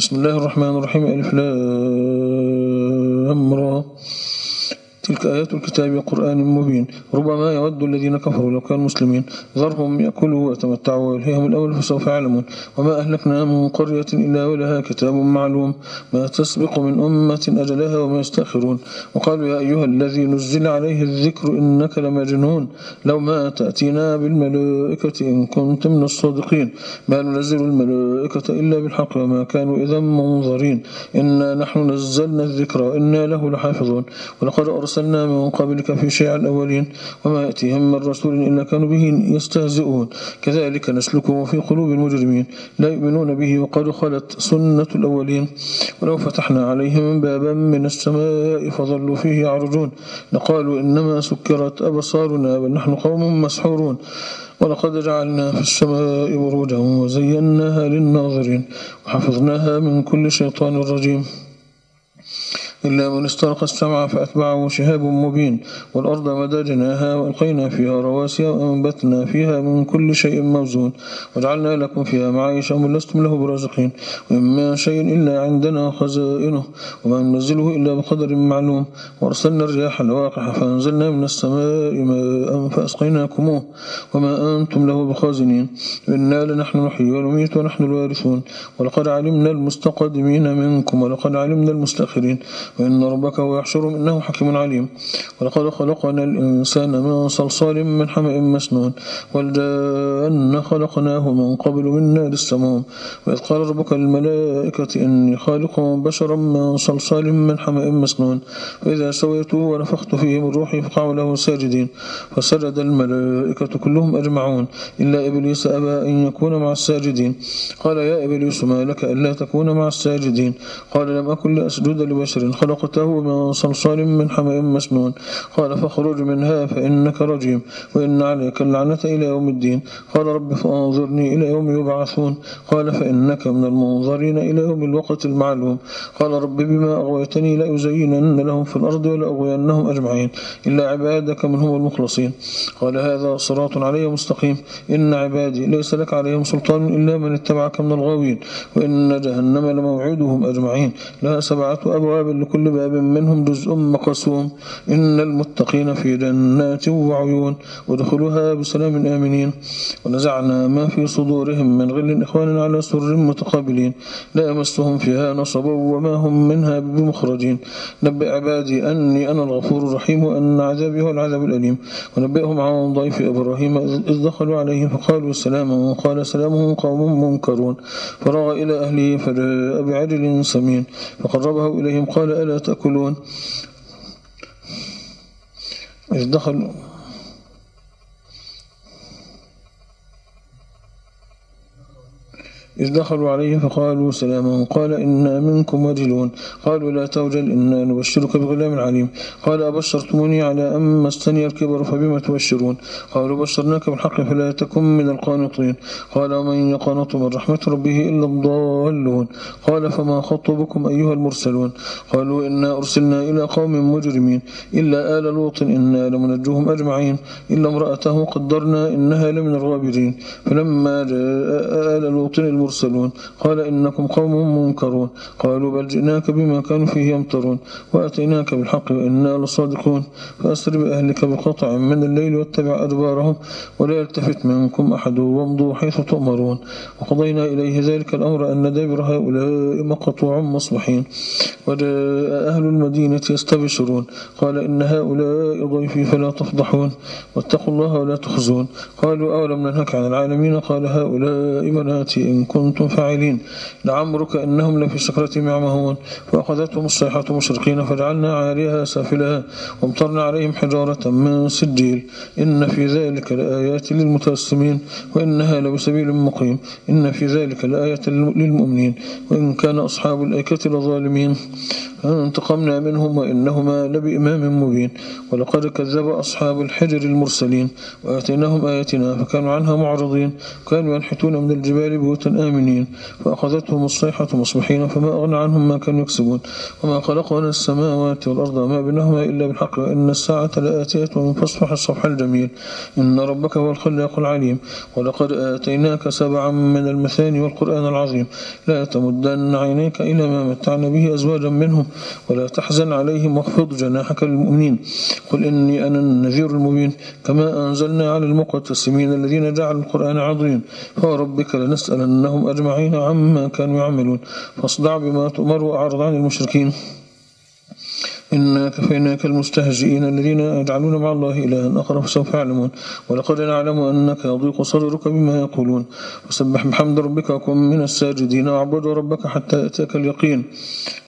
بسم الله الرحمن الرحيم. ألف لام را. تلك آيات الكتاب وقرآن مبين. ربما يود الذين كفروا لو كانوا مسلمين ذرهم يأكلوا ويتمتعوا ويلهيهم الأول فسوف يعلمون. وما أهلكنا من قرية إلا ولها كتاب معلوم ما تسبق من أمة أجلها وما يستأخرون. وقالوا يا أيها الذي نزل عليه الذكر إنك لمجنون لو ما تأتينا بالملائكة إن كنت من الصادقين ما ننزل الملائكة إلا بالحق وما كانوا إذا منظرين إنا نحن نزلنا الذكر وإنا له لحافظون. ولقد أرسلنا من قبلك في شيع الأولين وما يأتيهم من رسول إلا كانوا به يستهزئون كذلك نسلكه في قلوب المجرمين لا يؤمنون به وقد خلت سنة الأولين. ولو فتحنا عليهم بابا من السماء فظلوا فيه يعرجون لقالوا إنما سكرت أبصارنا بل نحن قوم مسحورون. ولقد جعلنا في السماء بروجا وزيناها للناظرين وحفظناها من كل شيطان رجيم إلا من استرق السمع فأتبعه شهاب مبين. والأرض مددناها وألقينا فيها رواسي وأنبتنا فيها من كل شيء موزون وجعلنا لكم فيها معايشة ومن لستم له برازقين وإما شيء إلا عندنا خزائنه وما ننزله إلا بقدر معلوم. وأرسلنا الرياح لواقح فأنزلنا من السماء ماء فأسقيناكموه وما أنتم له بخازنين إنا لنحن نحيي ونميت ونحن الوارثون. ولقد علمنا المستقدمين منكم ولقد علمنا المستأخرين وإن ربك هو يحشرهم إنه حكيم عليم. ولقد خلقنا الإنسان من صلصال من حمأ مسنون والجان خلقناه من قبل من نار السموم. وإذ قال ربك للملائكة إني خالق بشرا من صلصال من حمأ مسنون وإذا سويته ونفخت فيه من روحي فقعوا له ساجدين فسجد الملائكة كلهم أجمعون إلا إبليس أبى أن يكون مع الساجدين قال يا إبليس ما لك ألا تكون مع الساجدين قال لم أكن لأسجد لبشر خلقته من صلصال من حمأ مسنون قال فاخرج منها فإنك رجيم وإن عليك اللعنة إلى يوم الدين قال رب فأنظرني إلى يوم يبعثون قال فإنك من المنظرين إلى يوم الوقت المعلوم قال رب بما أغويتني لأزينن لهم في الأرض ولأغوينهم أجمعين إلا عبادك منهم المخلصين قال هذا صراط علي مستقيم إن عبادي ليس لك عليهم سلطان إلا من اتبعك من الغاوين وإن جهنم لموعدهم أجمعين لها 7 أبواب لكل باب منهم جزء مقسوم إن المتقين في جنات وعيون ودخلوها بسلام آمنين. ونزعنا ما في صدورهم من غل إخوان على سر متقابلين لا يمسهم فيها نصب وما هم منها بمخرجين. نبئ عبادي أني أنا الغفور الرحيم وأن عذابي هو العذاب الأليم. ونبئهم عن ضيف إبراهيم إذ دخلوا عليه فقالوا سلاما قال سلام قوم منكرون فراغ إلى أهله فجاء بعجل سمين فقربه إليهم قال ألا تأكلون. إذ دخلوا عليه فقالوا سلاما قال إنا منكم وجلون قالوا لا توجل إنا نبشرك بغلام عليم قال أبشرتموني على أن مسني الكبر فبما تبشرون قالوا بشرناك بالحق فلا تكن من القانطين قال ومن يقنط من رحمة ربه إلا الضالون قال فما خطبكم أيها المرسلون قالوا إنا أرسلنا إلى قوم مجرمين إلا آل لوط إنا لمنجوهم أجمعين إلا امرأته قدرنا إنها لمن الغابرين فلما جاء آل لوط المرسلون قال إنكم قوم منكرون قالوا بل جئناك بما كانوا فيه يمترون وأتيناك بالحق وإنا لصادقون فأسر بأهلك بقطع من الليل واتبع أدبارهم ولا يلتفت منكم أحد وامضوا حيث تؤمرون وقضينا إليه ذلك الأمر أن دابر هؤلاء مقطوع مصبحين. وجاء أهل المدينة يستبشرون قال إن هؤلاء ضيفي فلا تفضحون واتقوا الله ولا تخزون قالوا أولم ننهك عن العالمين قال هؤلاء بناتي إن كنتم فاعلين لعمرك إنهم لفي سكرتهم يعمهون فأخذتهم الصيحة مشرقين فجعلنا عاليها سافلها وامطرنا عليهم حجارة من سجيل إن في ذلك لآيات للمتوسمين وإنها لبسبيل مقيم إن في ذلك لآية للمؤمنين وإن كان أصحاب الأيكة لظالمين فانتقمنا منهم وإنهما لبإمام مبين ولقد كذب أصحاب الحجر المرسلين وآتيناهم آياتنا فكانوا عنها معرضين كانوا ينحتون من الجبال بيوتا آمنين فأخذتهم الصيحة مصبحين فما أغنى عنهم ما كانوا يكسبون وما خلقنا السماوات والأرض وما بينهما إلا بالحق وإن الساعة لآتية ومن فاصفح الصفح الجميل إن ربك هو الخلاق العليم ولقد آتيناك 7 من المثاني والقرآن العظيم لا تمدن عينيك إلى ما متعنا به أزواجا منهم ولا تحزن عليهم واخفض جناحك للمؤمنين قل إني أنا النذير المبين كما أنزلنا على المقتسمين الذين جعلوا القرآن عظيم فوربك لنسألنهم أجمعين عما كانوا يعملون فاصدع بما تؤمر وأعرض عن المشركين إنا كفيناك المستهزئين الذين يجعلون مع الله إلها آخر فسوف يعلمون ولقد نعلم أنك يضيق صدرك بما يقولون وسبح بحمد ربك وكن من الساجدين واعبد ربك حتى يأتيك اليقين